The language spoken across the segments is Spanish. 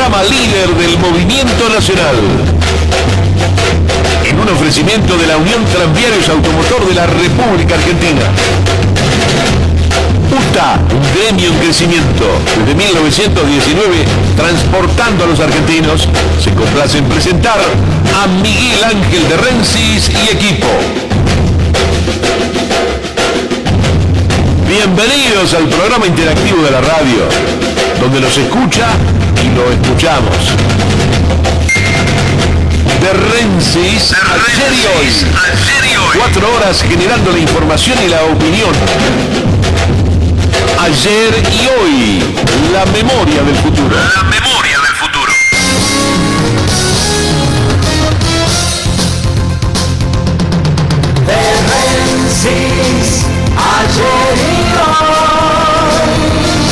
programa líder del movimiento nacional. En un ofrecimiento de la Unión Tranviarios Automotor de la República Argentina. UTA, un gremio en crecimiento. Desde 1919, transportando a los argentinos, se complace en presentar a Miguel Ángel de Rensis y equipo. Bienvenidos al programa interactivo de la radio, donde los escucha y lo escuchamos. De Rensis, ayer y hoy. 4 horas generando la información y la opinión. Ayer y hoy, la memoria del futuro. La memoria del futuro. De Rensis, ayer y hoy,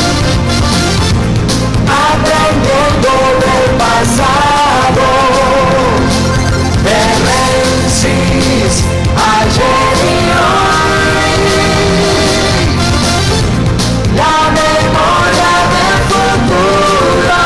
aprendiendo del pasado. De Rensis, ayer y hoy, la memoria del futuro.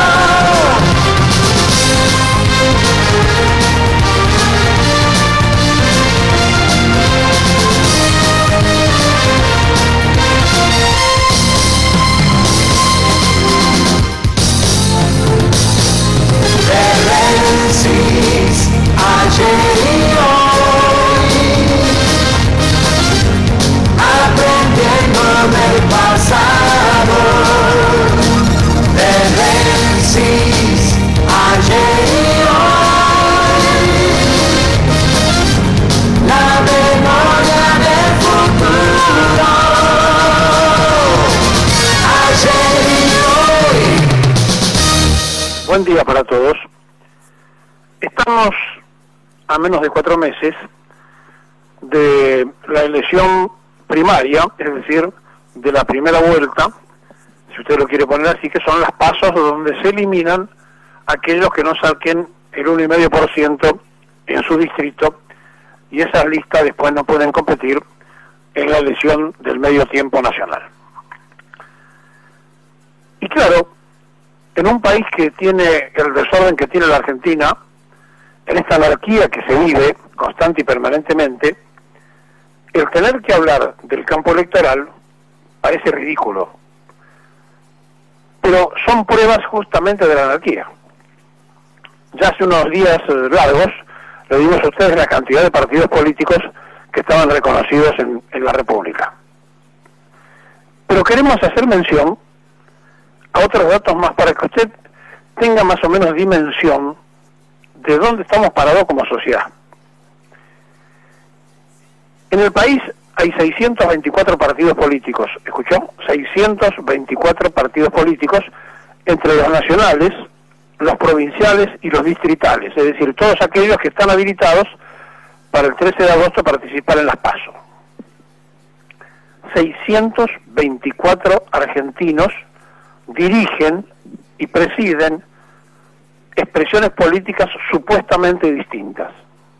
De Rensis, ayer y hoy, aprendiendo del pasado. De Rensis, ayer y hoy, la memoria del futuro. Ayer y hoy. Buen día para todos. Estamos a menos de 4 meses de la elección primaria, es decir, de la primera vuelta, si usted lo quiere poner así, que son las pasos donde se eliminan aquellos que no saquen el 1,5% en su distrito, y esas listas después no pueden competir en la elección del medio tiempo nacional. Y claro, en un país que tiene el desorden que tiene la Argentina, en esta anarquía que se vive constante y permanentemente, el tener que hablar del campo electoral parece ridículo, pero son pruebas justamente de la anarquía. Ya hace unos días largos le dimos a ustedes la cantidad de partidos políticos que estaban reconocidos en la República, pero queremos hacer mención a otros datos más para que usted tenga más o menos dimensión de dónde estamos parados como sociedad. En el país hay 624 partidos políticos, ¿escuchó? 624 partidos políticos, entre los nacionales, los provinciales y los distritales, es decir, todos aquellos que están habilitados para el 13 de agosto participar en las PASO. 624 argentinos dirigen y presiden expresiones políticas supuestamente distintas.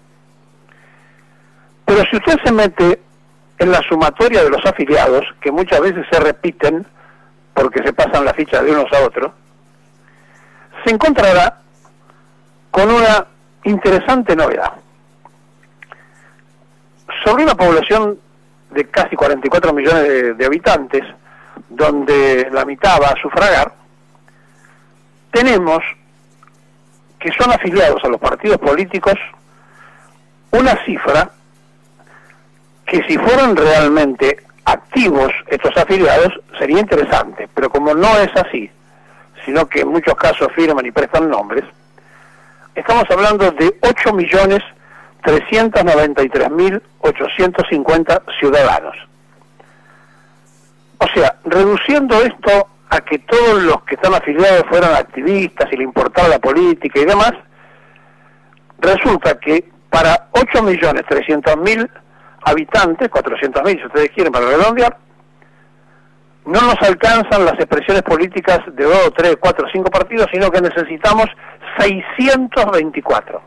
Pero si usted se mete en la sumatoria de los afiliados, que muchas veces se repiten porque se pasan las fichas de unos a otros, se encontrará con una interesante novedad. Sobre una población de casi 44 millones de habitantes, donde la mitad va a sufragar, tenemos que son afiliados a los partidos políticos una cifra que, si fueran realmente activos estos afiliados, sería interesante, pero como no es así, sino que en muchos casos firman y prestan nombres, estamos hablando de 8.393.850 ciudadanos. O sea, reduciendo esto a que todos los que están afiliados fueran activistas y le importara la política y demás, resulta que para 8.300.000 habitantes, 400.000 si ustedes quieren para redondear, no nos alcanzan las expresiones políticas de 2, 3, 4, 5 partidos, sino que necesitamos 624.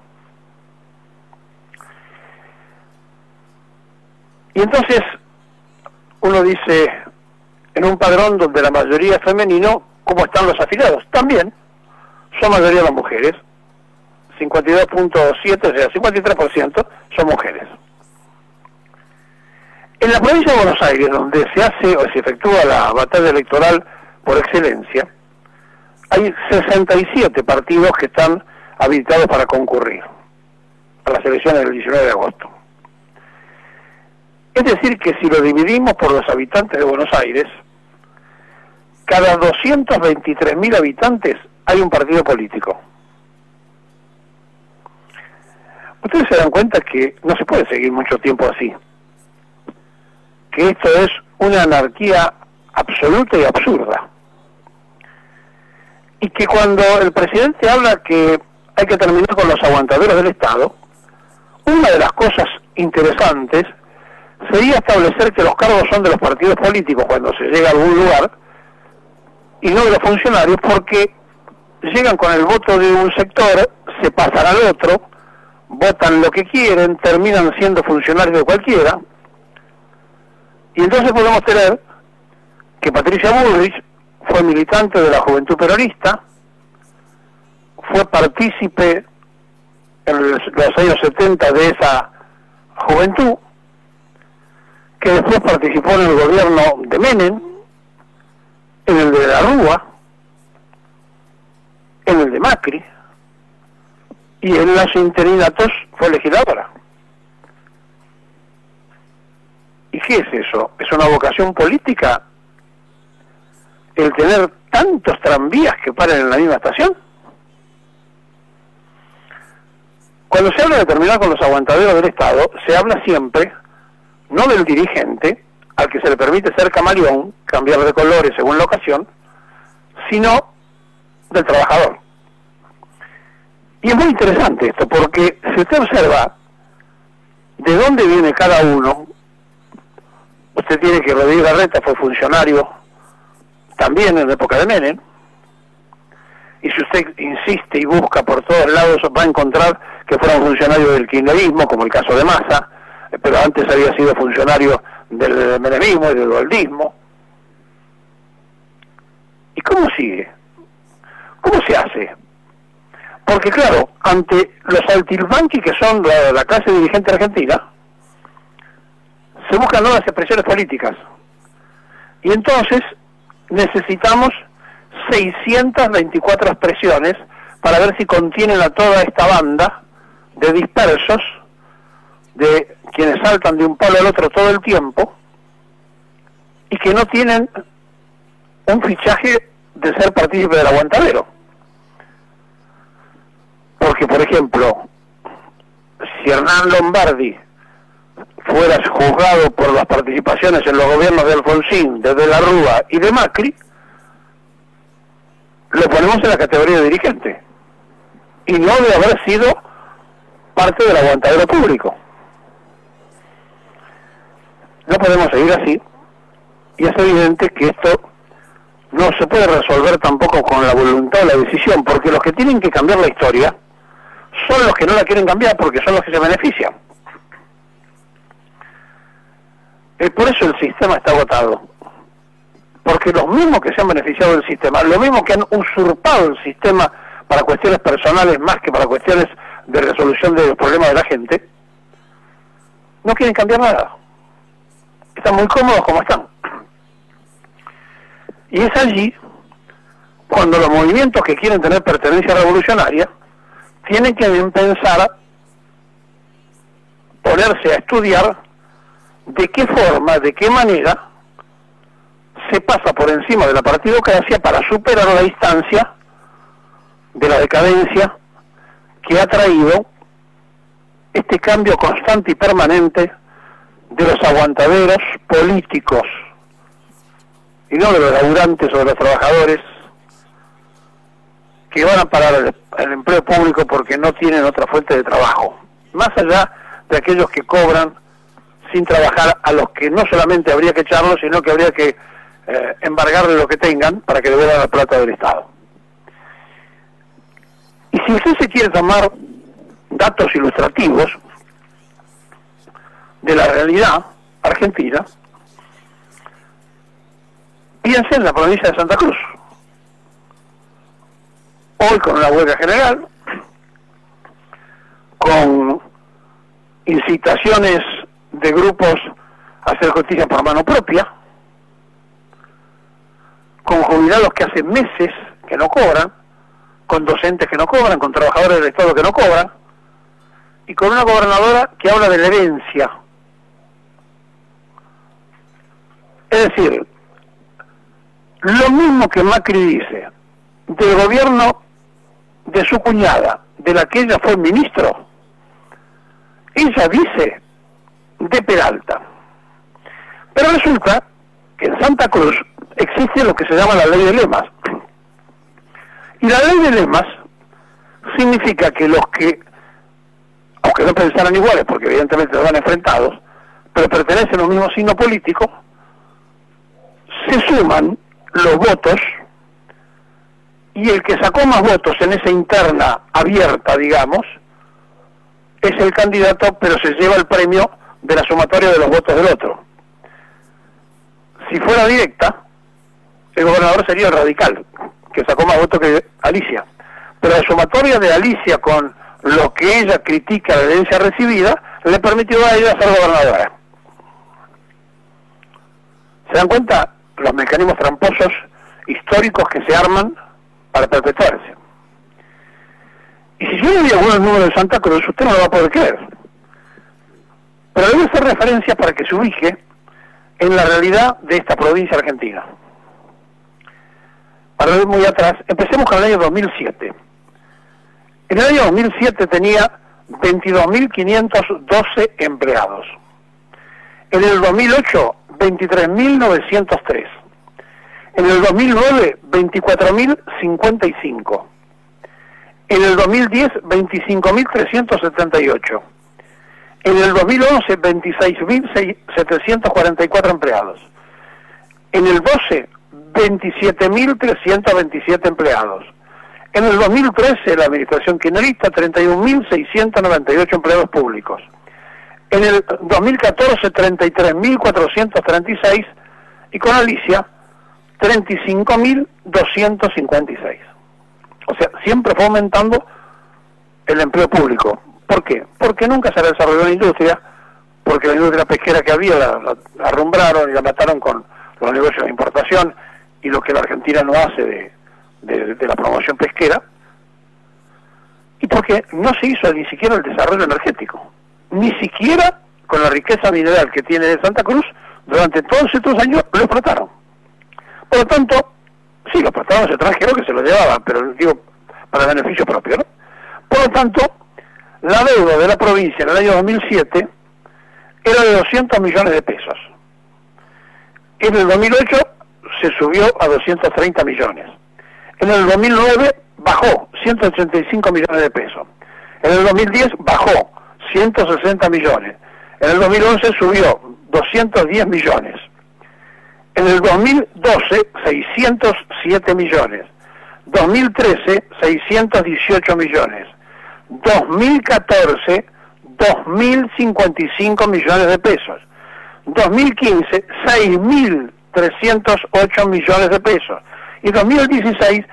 Y entonces uno dice, en un padrón donde la mayoría es femenino, ¿cómo están los afiliados? También son mayoría las mujeres, 52.7, o sea, 53% son mujeres. En la provincia de Buenos Aires, donde se hace o se efectúa la batalla electoral por excelencia, hay 67 partidos que están habilitados para concurrir a las elecciones del 19 de agosto. Es decir, que si lo dividimos por los habitantes de Buenos Aires, cada 223.000 habitantes hay un partido político. Ustedes se dan cuenta que no se puede seguir mucho tiempo así, que esto es una anarquía absoluta y absurda, y que cuando el presidente habla que hay que terminar con los aguantaderos del Estado, una de las cosas interesantes sería establecer que los cargos son de los partidos políticos cuando se llega a algún lugar y no de los funcionarios, porque llegan con el voto de un sector, se pasan al otro, votan lo que quieren, terminan siendo funcionarios de cualquiera, y entonces podemos tener que Patricia Bullrich fue militante de la Juventud Peronista, fue partícipe en los años 70 de esa juventud, que después participó en el gobierno de Menem, en el de la Rúa, en el de Macri, y en los interinatos fue legisladora. ¿Y qué es eso? ¿Es una vocación política el tener tantos tranvías que paren en la misma estación? Cuando se habla de terminar con los aguantaderos del Estado, se habla siempre no del dirigente, al que se le permite ser camaleón, cambiar de colores según la ocasión, sino del trabajador. Y es muy interesante esto, porque si usted observa de dónde viene cada uno, usted tiene que Rodríguez Larreta fue funcionario también en la época de Menem, y si usted insiste y busca por todos lados, va a encontrar que fueron funcionarios del kirchnerismo, como el caso de Massa, pero antes había sido funcionario del menemismo y del goldismo. ¿Y cómo sigue? ¿Cómo se hace? Porque claro, ante los altilbanquis que son la clase dirigente argentina, se buscan nuevas expresiones políticas. Y entonces necesitamos 624 expresiones para ver si contienen a toda esta banda de dispersos, de quienes saltan de un palo al otro todo el tiempo y que no tienen un fichaje de ser partícipe del aguantadero. Porque, por ejemplo, si Hernán Lombardi fuera juzgado por las participaciones en los gobiernos de Alfonsín, de la Rúa y de Macri, lo ponemos en la categoría de dirigente y no de haber sido parte del aguantadero público. No podemos seguir así, y es evidente que esto no se puede resolver tampoco con la voluntad o la decisión, porque los que tienen que cambiar la historia son los que no la quieren cambiar, porque son los que se benefician. Por eso el sistema está agotado, porque los mismos que se han beneficiado del sistema, los mismos que han usurpado el sistema para cuestiones personales más que para cuestiones de resolución de los problemas de la gente, no quieren cambiar nada. Están muy cómodos como están. Y es allí cuando los movimientos que quieren tener pertenencia revolucionaria tienen que pensar, ponerse a estudiar de qué forma, de qué manera se pasa por encima de la partidocracia para superar la distancia de la decadencia que ha traído este cambio constante y permanente de los aguantaderos políticos y no de los laburantes o de los trabajadores que van a parar el empleo público porque no tienen otra fuente de trabajo, más allá de aquellos que cobran sin trabajar, a los que no solamente habría que echarlos, sino que habría que embargarle lo que tengan para que devuelvan la plata del Estado. Y si usted se quiere tomar datos ilustrativos de la realidad argentina, piense en la provincia de Santa Cruz, hoy con una huelga general, con incitaciones de grupos a hacer justicia por mano propia, con jubilados que hace meses que no cobran, con docentes que no cobran, con trabajadores del Estado que no cobran, y con una gobernadora que habla de la herencia. Es decir, lo mismo que Macri dice del gobierno de su cuñada, de la que ella fue ministro, ella dice de Peralta. Pero resulta que en Santa Cruz existe lo que se llama la ley de lemas. Y la ley de lemas significa que los que, aunque no pensaran iguales, porque evidentemente van enfrentados, pero pertenecen a un mismo signo político, se suman los votos, y el que sacó más votos en esa interna abierta, digamos, es el candidato, pero se lleva el premio de la sumatoria de los votos del otro. Si fuera directa, el gobernador sería el radical, que sacó más votos que Alicia. Pero la sumatoria de Alicia con lo que ella critica de la herencia recibida, le permitió a ella ser gobernadora. ¿Se dan cuenta los mecanismos tramposos históricos que se arman para perpetuarse? Y si yo le digo algunos números de Santa Cruz, usted no lo va a poder creer. Pero debe hacer referencia para que se ubique en la realidad de esta provincia argentina. Para ir muy atrás, empecemos con el año 2007. En el año 2007 tenía 22.512 empleados. En el 2008, 23.903. En el 2009, 24.055. En el 2010, 25.378. En el 2011, 26.744 empleados. En el 12, 27.327 empleados. En el 2013, la administración kirchnerista, 31.698 empleados públicos. En el 2014, 33.436, y con Alicia, 35.256. O sea, siempre fue aumentando el empleo público. ¿Por qué? Porque nunca se desarrolló la industria, porque la industria pesquera que había la arrumbraron y la mataron con los negocios de importación y lo que la Argentina no hace de la promoción pesquera, y porque no se hizo ni siquiera el desarrollo energético, ni siquiera con la riqueza mineral que tiene de Santa Cruz, durante todos estos años lo explotaron. Por lo tanto, sí, lo explotaron los extranjeros que se lo llevaban, pero digo, para beneficio propio, ¿no? Por lo tanto, la deuda de la provincia en el año 2007 era de 200 millones de pesos. En el 2008 se subió a 230 millones. En el 2009 bajó 185 millones de pesos. En el 2010 bajó 160 millones. En el 2011 subió 210 millones. En el 2012, 607 millones. 2013, 618 millones. 2014, 2.055 millones de pesos. 2015, 6.308 millones de pesos. Y 2016,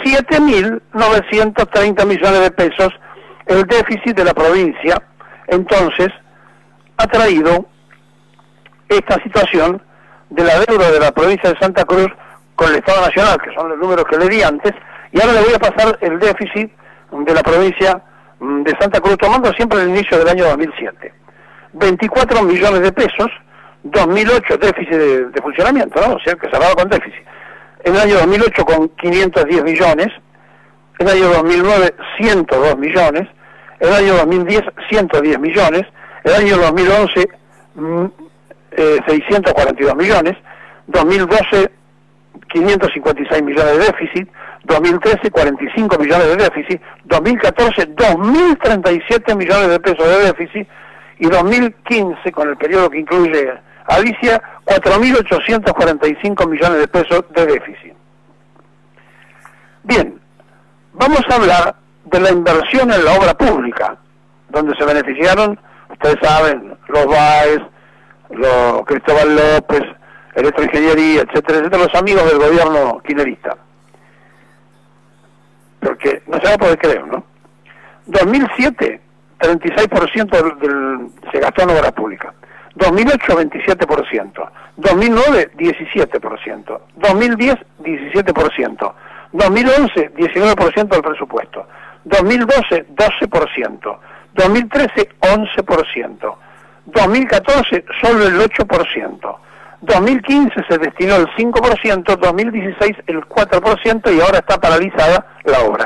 7.930 millones de pesos el déficit de la provincia. Entonces, ha traído esta situación de la deuda de la provincia de Santa Cruz con el Estado Nacional, que son los números que le di antes, y ahora le voy a pasar el déficit de la provincia de Santa Cruz, tomando siempre el inicio del año 2007. 24 millones de pesos, 2008 déficit de funcionamiento, ¿no? O sea, que cerraba con déficit. En el año 2008 con 510 millones, en el año 2009 102 millones, en el año 2010 110 millones, en el año 2011 642 millones, 2012 556 millones de déficit, 2013 45 millones de déficit, 2014 2.037 millones de pesos de déficit, y 2015, con el periodo que incluye Alicia, 4.845 millones de pesos de déficit. Bien, vamos a hablar de la inversión en la obra pública, donde se beneficiaron, ustedes saben, los Baez, los Cristóbal López, Electroingeniería, etcétera, etcétera, los amigos del gobierno kirchnerista. porque no se va a poder creer, ¿no? 2007, 36% se gastó en obras públicas. 2008, 27%. 2009, 17%. 2010, 17%. 2011, 19% del presupuesto. 2012, 12%. 2013, 11%. 2014, solo el 8%. 2015 se destinó el 5%, 2016 el 4% y ahora está paralizada la obra.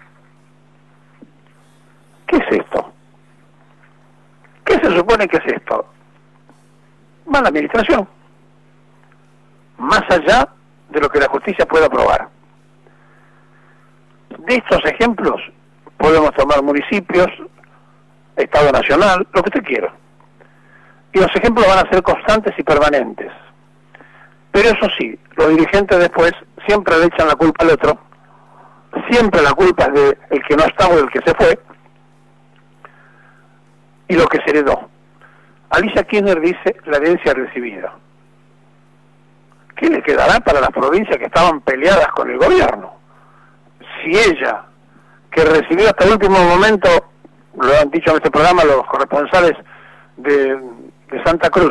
¿Qué es esto? ¿Qué se supone que es esto? Mala administración. Más allá de lo que la justicia pueda aprobar. De estos ejemplos podemos tomar municipios, Estado Nacional, lo que usted quiera. Y los ejemplos van a ser constantes y permanentes. Pero eso sí, los dirigentes después siempre le echan la culpa al otro, siempre la culpa es del que no está o del que se fue, y lo que se heredó. Alicia Kirchner dice la herencia recibida. ¿Qué le quedará para las provincias que estaban peleadas con el gobierno? Si ella, que recibió hasta el último momento, lo han dicho en este programa los corresponsales de Santa Cruz,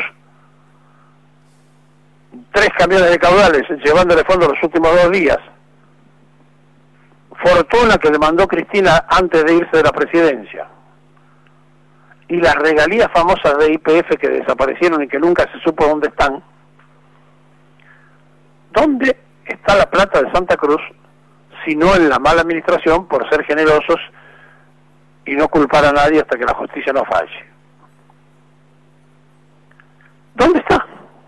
3 camiones de caudales llevándole fondo los últimos 2 días, fortuna que demandó Cristina antes de irse de la presidencia, y las regalías famosas de YPF que desaparecieron y que nunca se supo dónde están. ¿Dónde está la plata de Santa Cruz si no en la mala administración por ser generosos y no culpar a nadie hasta que la justicia no falle? ¿Dónde está?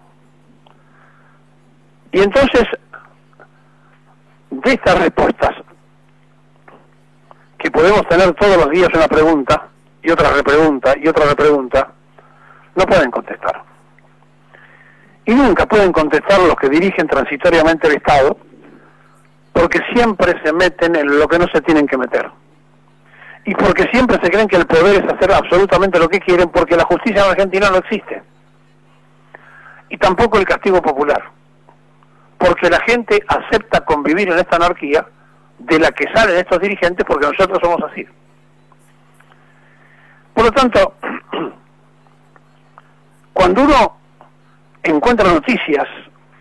Y entonces, de estas respuestas, que podemos tener todos los días una pregunta, y otra repregunta, y otra repregunta, no pueden contestar. Y nunca pueden contestar los que dirigen transitoriamente el Estado, porque siempre se meten en lo que no se tienen que meter. Y porque siempre se creen que el poder es hacer absolutamente lo que quieren, porque la justicia en Argentina no existe. Y tampoco el castigo popular. Porque la gente acepta convivir en esta anarquía de la que salen estos dirigentes, porque nosotros somos así. Por lo tanto, cuando uno encuentra noticias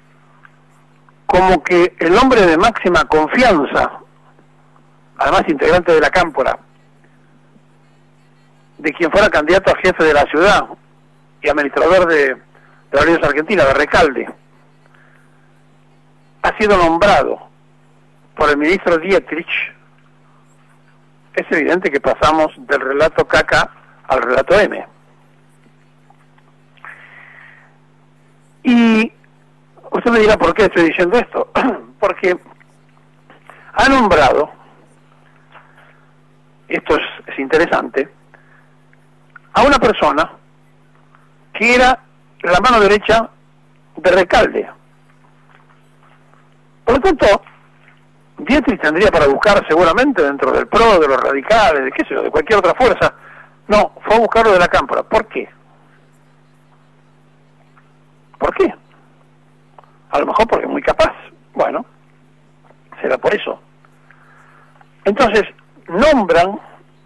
como que el hombre de máxima confianza, además integrante de la Cámpora, de quien fuera candidato a jefe de la ciudad y administrador de la Alianza Argentina, de Recalde, ha sido nombrado por el ministro Dietrich, es evidente que pasamos del relato caca al relato M. Y usted me dirá por qué estoy diciendo esto. Porque ha nombrado, esto es interesante, a una persona que era la mano derecha de Recalde. Por lo tanto, Dietrich tendría para buscar seguramente dentro del PRO, de los radicales, de qué sé yo, de cualquier otra fuerza. No, fue a buscarlo de la Cámpora. ¿Por qué? ¿Por qué? A lo mejor porque es muy capaz. Bueno, será por eso. Entonces, nombran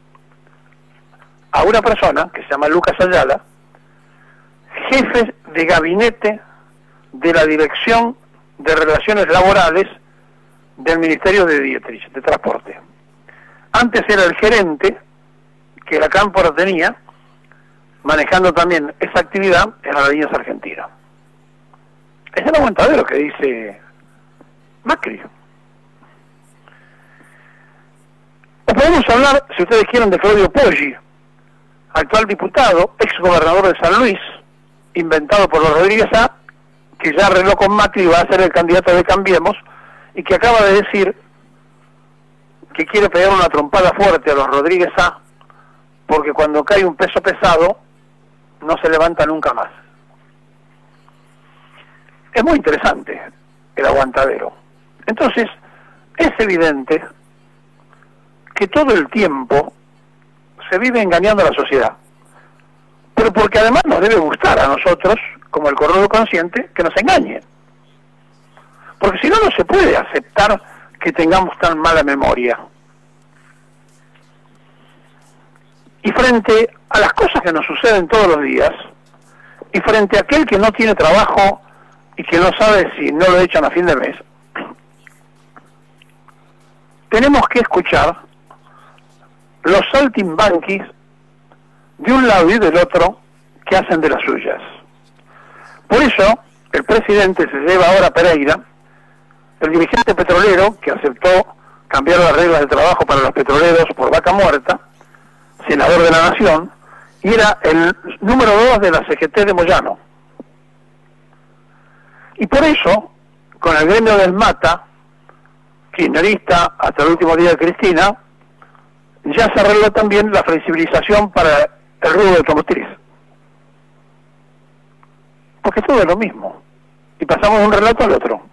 a una persona que se llama Lucas Ayala, jefe de gabinete de la Dirección de Relaciones Laborales del Ministerio de Dietrich, de Transporte. Antes era el gerente que la Cámpora tenía, manejando también esa actividad en las líneas argentinas. Es el aguantadero que dice Macri. O podemos hablar, si ustedes quieren, de Claudio Poggi, actual diputado, ex gobernador de San Luis, inventado por los Rodríguez A, que ya arregló con Macri y va a ser el candidato de Cambiemos, y que acaba de decir que quiere pegar una trompada fuerte a los Rodríguez A, porque cuando cae un peso pesado, no se levanta nunca más. Es muy interesante el aguantadero. Entonces, es evidente que todo el tiempo se vive engañando a la sociedad, pero porque además nos debe gustar a nosotros, como el cornudo consciente, que nos engañen. Porque si no, no se puede aceptar que tengamos tan mala memoria. frente a las cosas que nos suceden todos los días y frente a aquel que no tiene trabajo y que no sabe si no lo echan a fin de mes, tenemos que escuchar los saltimbanquis de un lado y del otro que hacen de las suyas. Por eso, el presidente se lleva ahora a Pereira, el dirigente petrolero que aceptó cambiar las reglas de trabajo para los petroleros por vaca muerta, senador de la Nación, y era el número 2 de la CGT de Moyano. Y por eso, con el gremio del Mata, kirchnerista hasta el último día de Cristina, ya se arregló también la flexibilización para el rubro automotriz. Porque todo es lo mismo. Y pasamos de un relato al otro.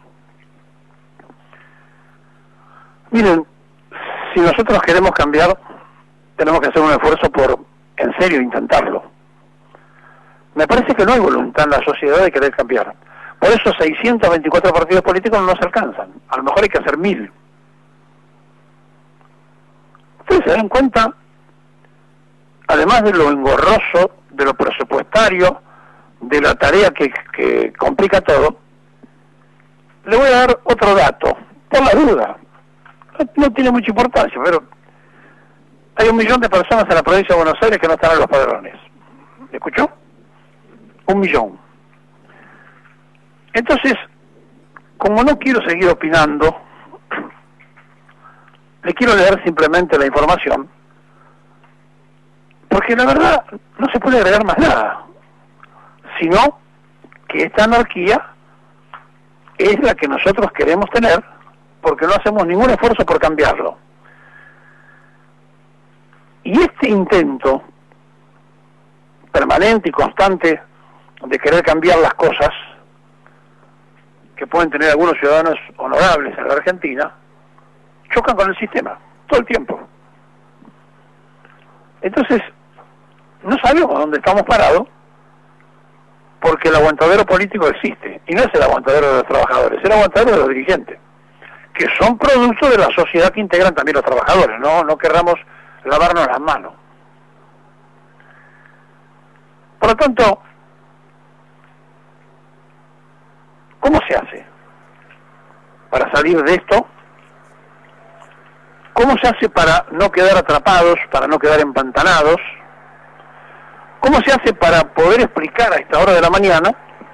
Miren, si nosotros queremos cambiar, tenemos que hacer un esfuerzo por, en serio, intentarlo. Me parece que no hay voluntad en la sociedad de querer cambiar. Por eso 624 partidos políticos no nos alcanzan. A lo mejor hay que hacer 1000. Ustedes se dan cuenta, además de lo engorroso, de lo presupuestario, de la tarea que complica todo, le voy a dar otro dato, por la duda. No tiene mucha importancia, pero hay 1 millón de personas en la provincia de Buenos Aires que no están en los padrones. ¿Escuchó? 1 millón. Entonces, como no quiero seguir opinando, le quiero leer simplemente la información, porque la verdad no se puede agregar más nada, sino que esta anarquía es la que nosotros queremos tener, porque no hacemos ningún esfuerzo por cambiarlo. Y este intento permanente y constante de querer cambiar las cosas que pueden tener algunos ciudadanos honorables en la Argentina, chocan con el sistema, todo el tiempo. Entonces, no sabemos dónde estamos parados, porque el aguantadero político existe, y no es el aguantadero de los trabajadores, es el aguantadero de los dirigentes, que son producto de la sociedad que integran también los trabajadores, no querramos lavarnos las manos. Por lo tanto, ¿cómo se hace para salir de esto? ¿Cómo se hace para no quedar atrapados, para no quedar empantanados? ¿Cómo se hace para poder explicar a esta hora de la mañana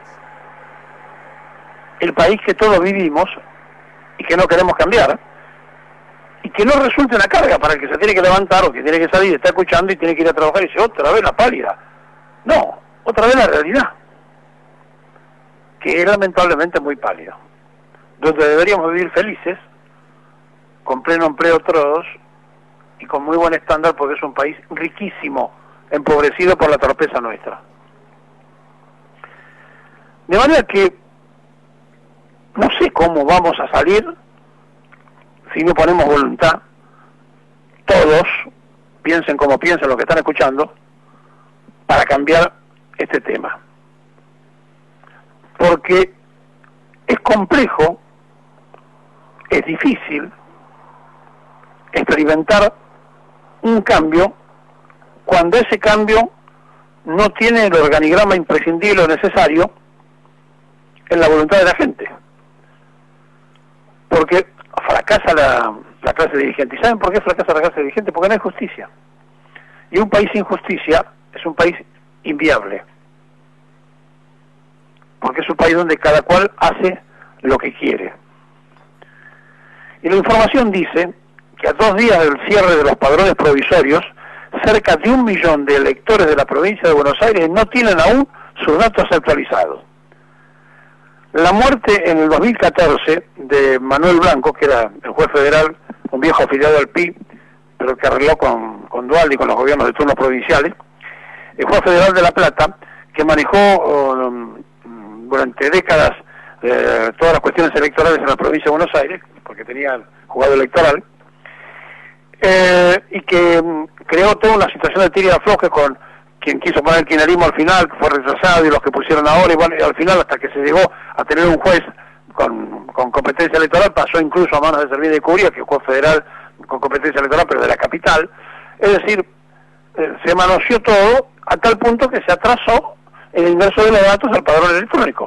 el país que todos vivimos y que no queremos cambiar? Y que no resulte una carga para el que se tiene que levantar o que tiene que salir, está escuchando y tiene que ir a trabajar y dice, otra vez la pálida. No, otra vez la realidad, que es lamentablemente muy pálida, donde deberíamos vivir felices, con pleno empleo todos y con muy buen estándar, porque es un país riquísimo, empobrecido por la torpeza nuestra. De manera que no sé cómo vamos a salir si no ponemos voluntad, todos, piensen como piensen los que están escuchando, para cambiar este tema. Porque es complejo, es difícil experimentar un cambio cuando ese cambio no tiene el organigrama imprescindible o necesario en la voluntad de la gente. Porque fracasa la clase dirigente. ¿Y saben por qué fracasa la clase dirigente? Porque no hay justicia. Y un país sin justicia es un país inviable. Porque es un país donde cada cual hace lo que quiere. Y la información dice que a 2 días del cierre de los padrones provisorios, cerca de 1 millón de electores de la provincia de Buenos Aires no tienen aún sus datos actualizados. La muerte en el 2014 de Manuel Blanco, que era el juez federal, un viejo afiliado al PI, pero que arregló con Dualde y con los gobiernos de turno provinciales, el juez federal de La Plata, que manejó durante décadas todas las cuestiones electorales en la provincia de Buenos Aires, porque tenía juzgado electoral, y que creó toda una situación de tira y afloje con quien quiso poner el kirchnerismo al final, que fue rechazado, y los que pusieron ahora, y bueno, y al final, hasta que se llegó a tener un juez con competencia electoral, pasó incluso a manos de Servini de Curia, que es juez federal con competencia electoral, pero de la capital. Es decir, se manoseó todo a tal punto que se atrasó el ingreso de los datos al padrón electrónico.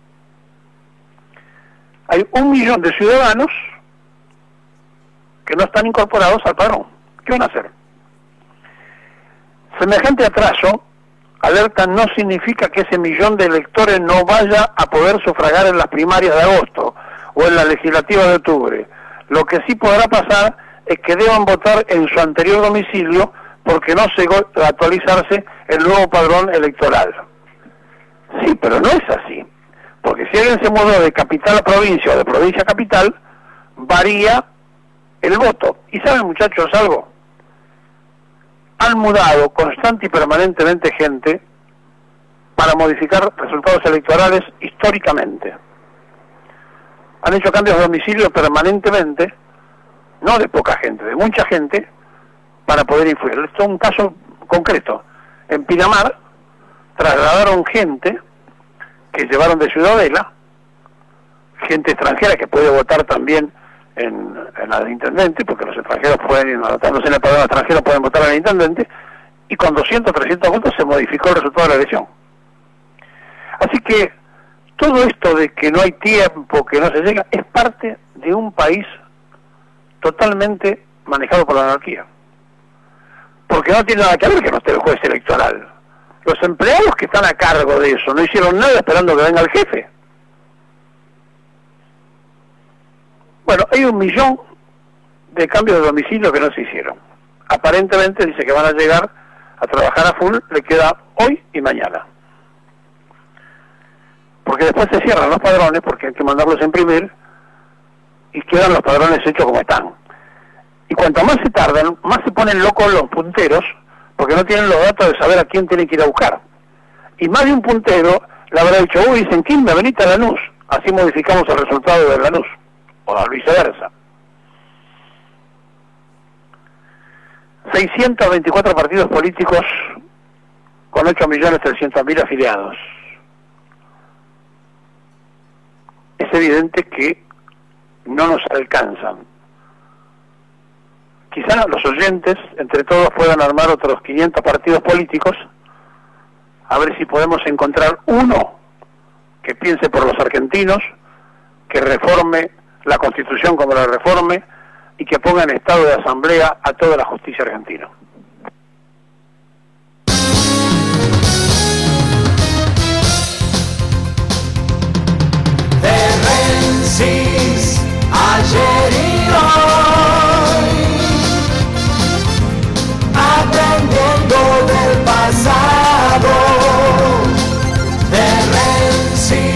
Hay 1 millón de ciudadanos que no están incorporados al padrón. ¿Qué van a hacer? Semejante atraso, alerta, no significa que ese millón de electores no vaya a poder sufragar en las primarias de agosto o en la legislativa de octubre. Lo que sí podrá pasar es que deban votar en su anterior domicilio porque no llegó a actualizarse el nuevo padrón electoral. Sí, pero no es así, porque si alguien se mudó de capital a provincia o de provincia a capital, varía el voto. ¿Y saben, muchachos, algo? Han mudado constante y permanentemente gente para modificar resultados electorales históricamente. Han hecho cambios de domicilio permanentemente, no de poca gente, de mucha gente, para poder influir. Esto es un caso concreto. En Pinamar trasladaron gente que llevaron de Ciudadela, gente extranjera que puede votar también en la de intendente, porque los extranjeros pueden, anotándose en el padrón extranjero, pueden votar en el intendente, y con 200, 300 votos se modificó el resultado de la elección. Así que todo esto de que no hay tiempo, que no se llega, es parte de un país totalmente manejado por la anarquía. Porque no tiene nada que ver que no esté el juez electoral. Los empleados que están a cargo de eso no hicieron nada esperando que venga el jefe. Bueno, hay 1 millón de cambios de domicilio que no se hicieron. Aparentemente dice que van a llegar a trabajar a full, le queda hoy y mañana. Porque después se cierran los padrones, porque hay que mandarlos a imprimir, y quedan los padrones hechos como están. Y cuanto más se tardan, más se ponen locos los punteros, porque no tienen los datos de saber a quién tienen que ir a buscar. Y más de un puntero le habrá dicho, uy, dicen, Quilmes, venite a Lanús. Así modificamos el resultado de Lanús, o viceversa. 624 partidos políticos con 8.300.000 afiliados. Es evidente que no nos alcanzan. Quizá los oyentes, entre todos, puedan armar otros 500 partidos políticos, a ver si podemos encontrar uno que piense por los argentinos, que reforme la Constitución como la reforme y que ponga en estado de asamblea a toda la justicia argentina. De Rensis, ayer y hoy.